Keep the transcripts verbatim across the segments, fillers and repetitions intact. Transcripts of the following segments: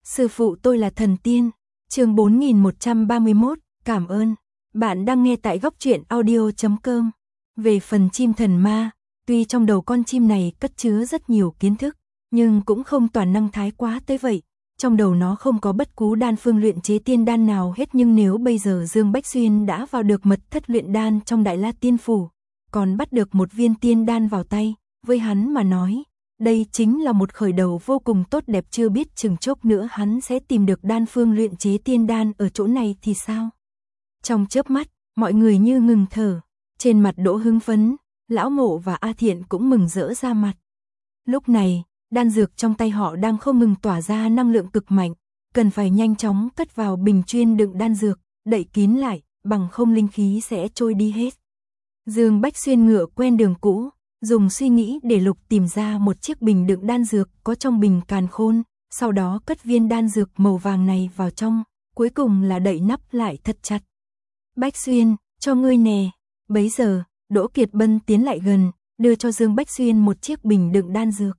Sư phụ tôi là thần tiên. Chương bốn nghìn một trăm ba mươi mốt, cảm ơn. Bạn đang nghe tại góc truyện audio chấm com. Về phần chim thần ma, tuy trong đầu con chim này cất chứa rất nhiều kiến thức, nhưng cũng không toàn năng thái quá tới vậy. Trong đầu nó không có bất cứ đan phương luyện chế tiên đan nào hết, nhưng nếu bây giờ Dương Bách Xuyên đã vào được mật thất luyện đan trong Đại La Tiên Phủ, còn bắt được một viên tiên đan vào tay, với hắn mà nói, đây chính là một khởi đầu vô cùng tốt đẹp. Chưa biết chừng chốc nữa hắn sẽ tìm được đan phương luyện chế tiên đan ở chỗ này thì sao? Trong chớp mắt, mọi người như ngừng thở, trên mặt Đỗ hưng phấn, Lão Mộ và A Thiện cũng mừng rỡ ra mặt. Lúc này, đan dược trong tay họ đang không ngừng tỏa ra năng lượng cực mạnh, cần phải nhanh chóng cất vào bình chuyên đựng đan dược, đậy kín lại, bằng không linh khí sẽ trôi đi hết. Dương Bách Xuyên ngựa quen đường cũ, dùng suy nghĩ để lục tìm ra một chiếc bình đựng đan dược có trong bình càn khôn, sau đó cất viên đan dược màu vàng này vào trong, cuối cùng là đậy nắp lại thật chặt. Bách Xuyên, cho ngươi nè. Bấy giờ, Đỗ Kiệt Bân tiến lại gần, đưa cho Dương Bách Xuyên một chiếc bình đựng đan dược.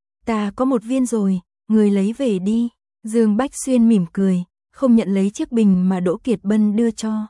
Ta có một viên rồi, ngươi lấy về đi. Dương Bách Xuyên mỉm cười, không nhận lấy chiếc bình mà Đỗ Kiệt Bân đưa cho.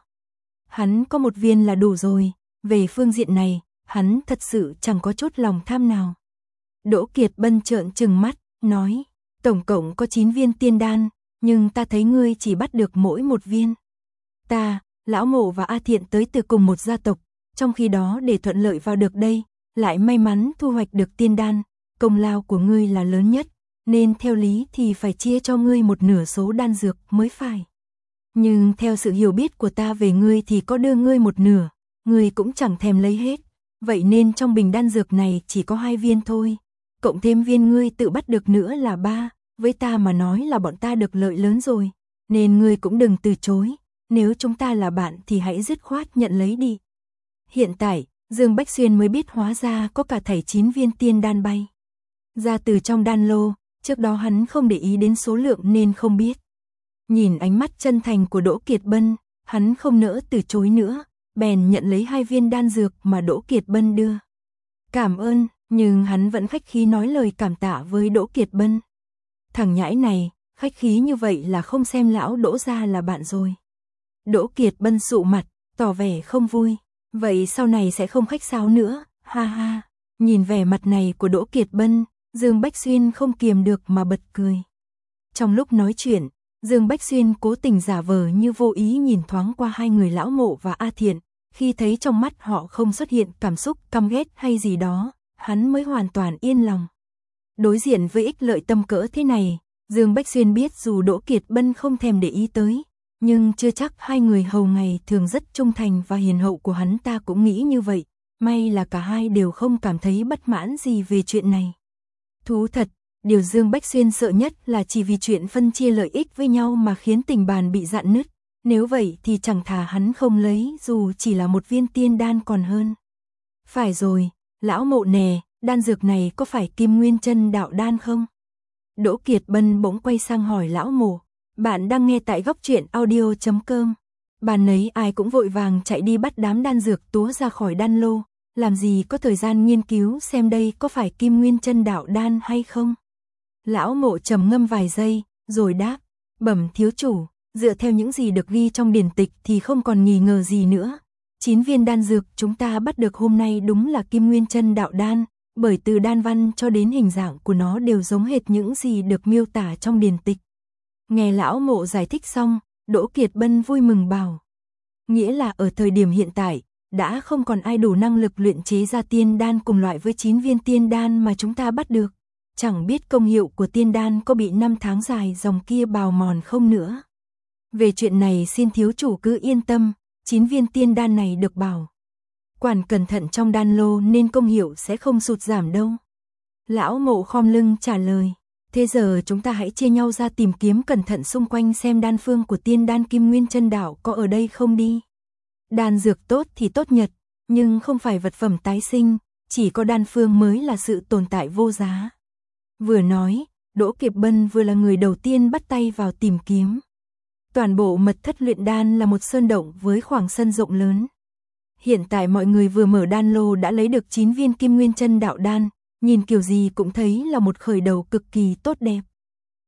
Hắn có một viên là đủ rồi, về phương diện này, hắn thật sự chẳng có chút lòng tham nào. Đỗ Kiệt Bân trợn trừng mắt, nói, tổng cộng có chín viên tiên đan, nhưng ta thấy ngươi chỉ bắt được mỗi một viên. Ta, Lão Mộ và A Thiện tới từ cùng một gia tộc, trong khi đó để thuận lợi vào được đây, lại may mắn thu hoạch được tiên đan, công lao của ngươi là lớn nhất, nên theo lý thì phải chia cho ngươi một nửa số đan dược mới phải. Nhưng theo sự hiểu biết của ta về ngươi thì có đưa ngươi một nửa, ngươi cũng chẳng thèm lấy hết, vậy nên trong bình đan dược này chỉ có hai viên thôi, cộng thêm viên ngươi tự bắt được nữa là ba, với ta mà nói là bọn ta được lợi lớn rồi, nên ngươi cũng đừng từ chối, nếu chúng ta là bạn thì hãy dứt khoát nhận lấy đi. Hiện tại, Dương Bách Xuyên mới biết hóa ra có cả thảy chín viên tiên đan bay ra từ trong đan lô, trước đó hắn không để ý đến số lượng nên không biết. Nhìn ánh mắt chân thành của Đỗ Kiệt Bân, hắn không nỡ từ chối nữa, bèn nhận lấy hai viên đan dược mà Đỗ Kiệt Bân đưa. Cảm ơn, nhưng hắn vẫn khách khí nói lời cảm tạ với Đỗ Kiệt Bân. Thằng nhãi này, khách khí như vậy là không xem lão Đỗ gia là bạn rồi. Đỗ Kiệt Bân sụ mặt, tỏ vẻ không vui. Vậy sau này sẽ không khách sáo nữa, ha ha. Nhìn vẻ mặt này của Đỗ Kiệt Bân, Dương Bách Xuyên không kiềm được mà bật cười. Trong lúc nói chuyện, Dương Bách Xuyên cố tình giả vờ như vô ý nhìn thoáng qua hai người Lão Mộ và A Thiện, khi thấy trong mắt họ không xuất hiện cảm xúc căm ghét hay gì đó, hắn mới hoàn toàn yên lòng. Đối diện với ích lợi tầm cỡ thế này, Dương Bách Xuyên biết dù Đỗ Kiệt Bân không thèm để ý tới, nhưng chưa chắc hai người hầu ngày thường rất trung thành và hiền hậu của hắn ta cũng nghĩ như vậy, may là cả hai đều không cảm thấy bất mãn gì về chuyện này. Thú thật, điều Dương Bách Xuyên sợ nhất là chỉ vì chuyện phân chia lợi ích với nhau mà khiến tình bàn bị rạn nứt, nếu vậy thì chẳng thà hắn không lấy dù chỉ là một viên tiên đan còn hơn. Phải rồi, Lão Mộ nè, đan dược này có phải Kim Nguyên Chân Đạo đan không? Đỗ Kiệt Bân bỗng quay sang hỏi Lão Mộ. Bạn đang nghe tại góc truyện audio chấm com. Bàn nấy ai cũng vội vàng chạy đi bắt đám đan dược túa ra khỏi đan lô, làm gì có thời gian nghiên cứu xem đây có phải Kim Nguyên Chân Đạo đan hay không. Lão Mộ trầm ngâm vài giây, rồi đáp, bẩm thiếu chủ, dựa theo những gì được ghi trong điển tịch thì không còn nghi ngờ gì nữa. Chín viên đan dược chúng ta bắt được hôm nay đúng là Kim Nguyên Chân Đạo đan, bởi từ đan văn cho đến hình dạng của nó đều giống hệt những gì được miêu tả trong điển tịch. Nghe Lão Mộ giải thích xong, Đỗ Kiệt Bân vui mừng bảo. Nghĩa là ở thời điểm hiện tại, đã không còn ai đủ năng lực luyện chế ra tiên đan cùng loại với chín viên tiên đan mà chúng ta bắt được. Chẳng biết công hiệu của tiên đan có bị năm tháng dài dòng kia bào mòn không nữa. Về chuyện này xin thiếu chủ cứ yên tâm, chín viên tiên đan này được bảo quản cẩn thận trong đan lô nên công hiệu sẽ không sụt giảm đâu. Lão Mộ khom lưng trả lời. Thế giờ chúng ta hãy chia nhau ra tìm kiếm cẩn thận xung quanh xem đan phương của tiên đan Kim Nguyên Chân Đạo có ở đây không đi. Đan dược tốt thì tốt nhật, nhưng không phải vật phẩm tái sinh, chỉ có đan phương mới là sự tồn tại vô giá. Vừa nói, Đỗ Kiệt Bân vừa là người đầu tiên bắt tay vào tìm kiếm. Toàn bộ mật thất luyện đan là một sơn động với khoảng sân rộng lớn. Hiện tại mọi người vừa mở đan lô đã lấy được chín viên Kim Nguyên Chân Đạo đan, nhìn kiểu gì cũng thấy là một khởi đầu cực kỳ tốt đẹp.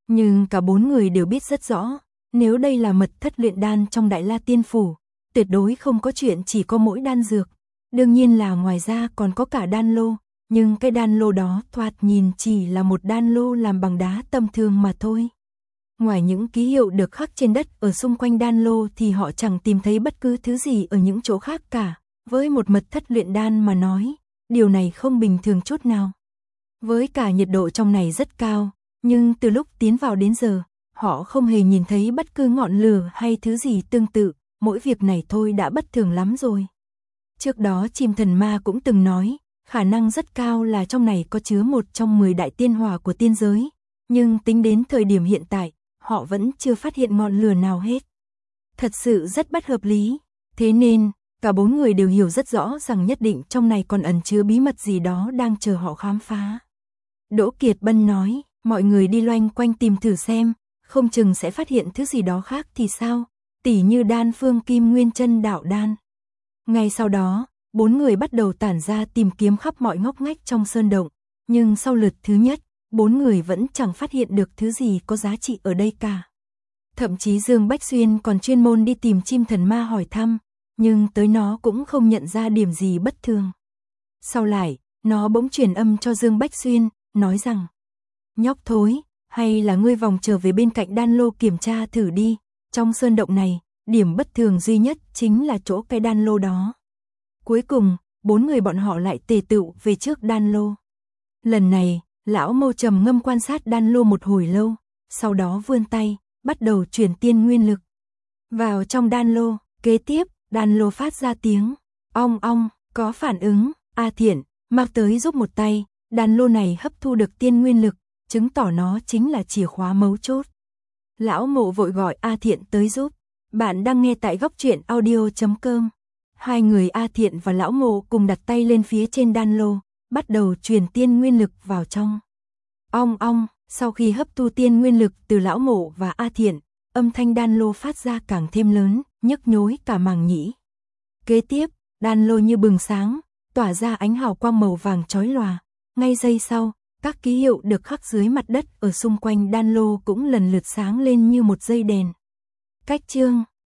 Nhưng cả bốn người đều biết rất rõ, nếu đây là mật thất luyện đan trong Đại La Tiên Phủ, tuyệt đối không có chuyện chỉ có mỗi đan dược. Đương nhiên là ngoài ra còn có cả đan lô, nhưng cái đan lô đó thoạt nhìn chỉ là một đan lô làm bằng đá tầm thường mà thôi. Ngoài những ký hiệu được khắc trên đất ở xung quanh đan lô thì họ chẳng tìm thấy bất cứ thứ gì ở những chỗ khác cả. Với một mật thất luyện đan mà nói, điều này không bình thường chút nào. Với cả nhiệt độ trong này rất cao, nhưng từ lúc tiến vào đến giờ, họ không hề nhìn thấy bất cứ ngọn lửa hay thứ gì tương tự, mỗi việc này thôi đã bất thường lắm rồi. Trước đó chim thần ma cũng từng nói, khả năng rất cao là trong này có chứa một trong mười đại tiên hỏa của tiên giới, nhưng tính đến thời điểm hiện tại, họ vẫn chưa phát hiện ngọn lửa nào hết. Thật sự rất bất hợp lý, thế nên, cả bốn người đều hiểu rất rõ rằng nhất định trong này còn ẩn chứa bí mật gì đó đang chờ họ khám phá. Đỗ Kiệt Bân nói, mọi người đi loanh quanh tìm thử xem, không chừng sẽ phát hiện thứ gì đó khác thì sao, tỉ như đan phương kim nguyên chân đạo đan. Ngay sau đó, bốn người bắt đầu tản ra tìm kiếm khắp mọi ngóc ngách trong sơn động, nhưng sau lượt thứ nhất, bốn người vẫn chẳng phát hiện được thứ gì có giá trị ở đây cả. Thậm chí Dương Bách Xuyên còn chuyên môn đi tìm chim thần ma hỏi thăm, nhưng tới nó cũng không nhận ra điểm gì bất thường. Sau lại, nó bỗng truyền âm cho Dương Bách Xuyên, nói rằng, nhóc thối, hay là ngươi vòng trở về bên cạnh đan lô kiểm tra thử đi, trong sơn động này, điểm bất thường duy nhất chính là chỗ cái đan lô đó. Cuối cùng, bốn người bọn họ lại tề tựu về trước đan lô. Lần này, lão Mâu trầm ngâm quan sát đan lô một hồi lâu, sau đó vươn tay, bắt đầu truyền tiên nguyên lực vào trong đan lô. Kế tiếp, đan lô phát ra tiếng ong ong, có phản ứng. A Thiện, mặc tới giúp một tay, đan lô này hấp thu được tiên nguyên lực, chứng tỏ nó chính là chìa khóa mấu chốt. Lão Mộ vội gọi A Thiện tới giúp. Bạn đang nghe tại góc truyện audio chấm com. Hai người A Thiện và Lão Mộ cùng đặt tay lên phía trên đan lô, bắt đầu truyền tiên nguyên lực vào trong. Ong ong, sau khi hấp thu tiên nguyên lực từ Lão Mộ và A Thiện, âm thanh đan lô phát ra càng thêm lớn, nhức nhối cả màng nhĩ. Kế tiếp, đan lô như bừng sáng, tỏa ra ánh hào quang màu vàng chói lòa. Ngay giây sau, các ký hiệu được khắc dưới mặt đất ở xung quanh đan lô cũng lần lượt sáng lên như một dây đèn. Cách chương